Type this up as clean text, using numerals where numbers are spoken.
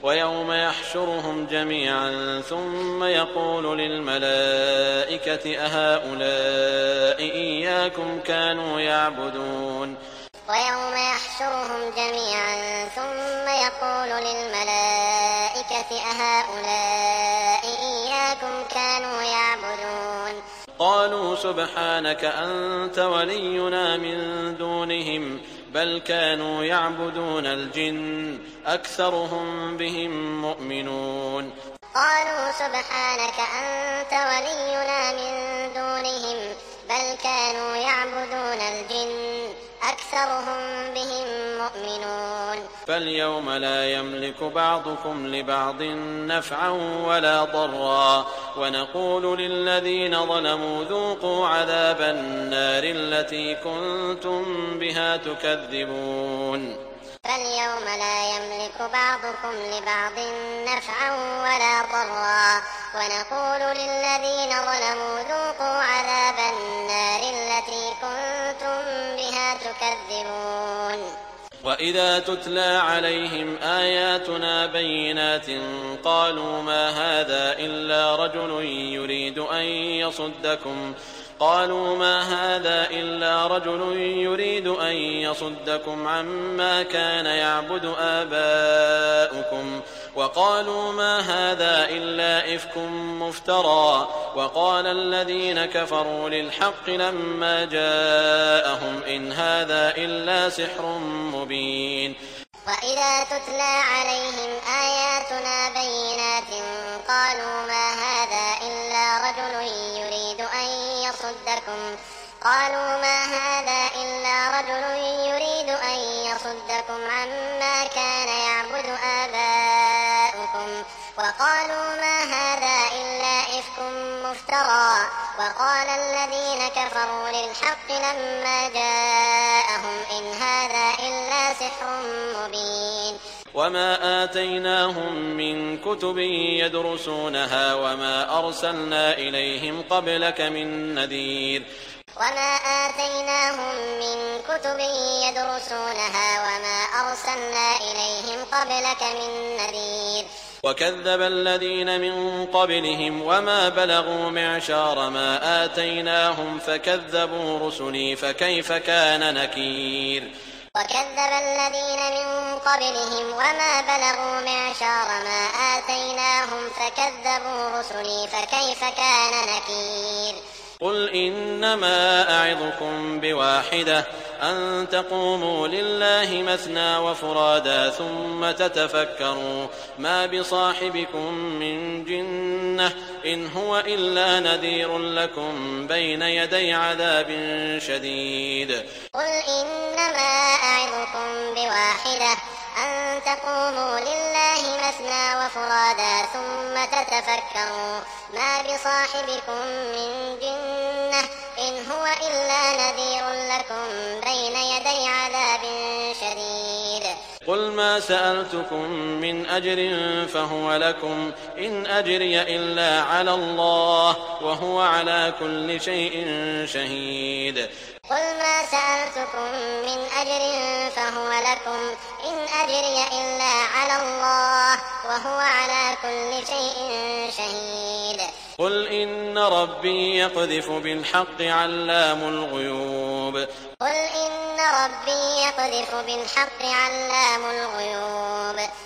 ويوم يحشرهم جميعا ثم يقول للملائكة أهؤلاء إياكم كانوا يعبدون ويوم يحشرهم جميعا ثم يقول للملائكة أهؤلاء إياكم كانوا يعبدون قالوا سبحانك أنت ولينا من دونهم بل كانوا يعبدون الجن أكثرهم بهم مؤمنون قالوا سبحانك أنت ولينا من دونهم بل كانوا يعبدون الجن أكثرهم بهم مؤمنون فاليوم لا يملك بعضكم لبعض نفعا ولا ضرا ونقول للذين ظلموا ذوقوا عذاب النار التي كنتم بها تكذبون فاليوم لا يملك بعضكم لبعض نفعا ولا ضرا ونقول للذين ظلموا ذوقوا عذاب النار التي كنتم بها تكذبون وإذا تتلى عليهم آياتنا بينات قالوا ما هذا إلا رجل يريد أن يصدكم عما كان يعبد آباؤكم وقالوا ما هذا إلا إفك مفترى وقال الذين كفروا للحق لما جاءهم إن هذا إلا سحر مبين وإذا تتلى عليهم آياتنا بينات قالوا ما هذا إلا رجل يريد أن يصدكم عما كان يعبد آباؤكم وقالوا ما هذا إلا إفك مفترى وقال الذين كفروا للحق لما جاءهم إن هذا إلا سحر مبين وما آتيناهم من كتب يدرسونها وما أرسلنا إليهم قبلك من نذير وكذب الذين من قبلهم وما بلغوا معشار ما آتيناهم فكذبوا رسلي فكيف كان نكير وكذب الذين من قبلهم وما بلغوا معشار ما آتيناهم فكذبوا رسلي فكيف كان نكير قل إنما أعظكم بواحدة أن تقوموا لله مثنى وفرادا ثم تتفكروا ما بصاحبكم من جنة إن هو إلا نذير لكم بين يدي عذاب شديد قل إنما أعظكم بواحدة أن تقوموا لله مثنى وفرادا ثم تتفكروا ما بصاحبكم من جنة إن هو إلا نذير لكم بين يدي عذاب شديد قل ما سألتكم من أجر فهو لكم إن أجري إلا على الله وهو على كل شيء شهيد قل ما سألتكم من أجر فهو لكم إن أجري إلا على الله وهو على كل شيء شهيد قل إن ربي يقذف بالحق علام الغيوب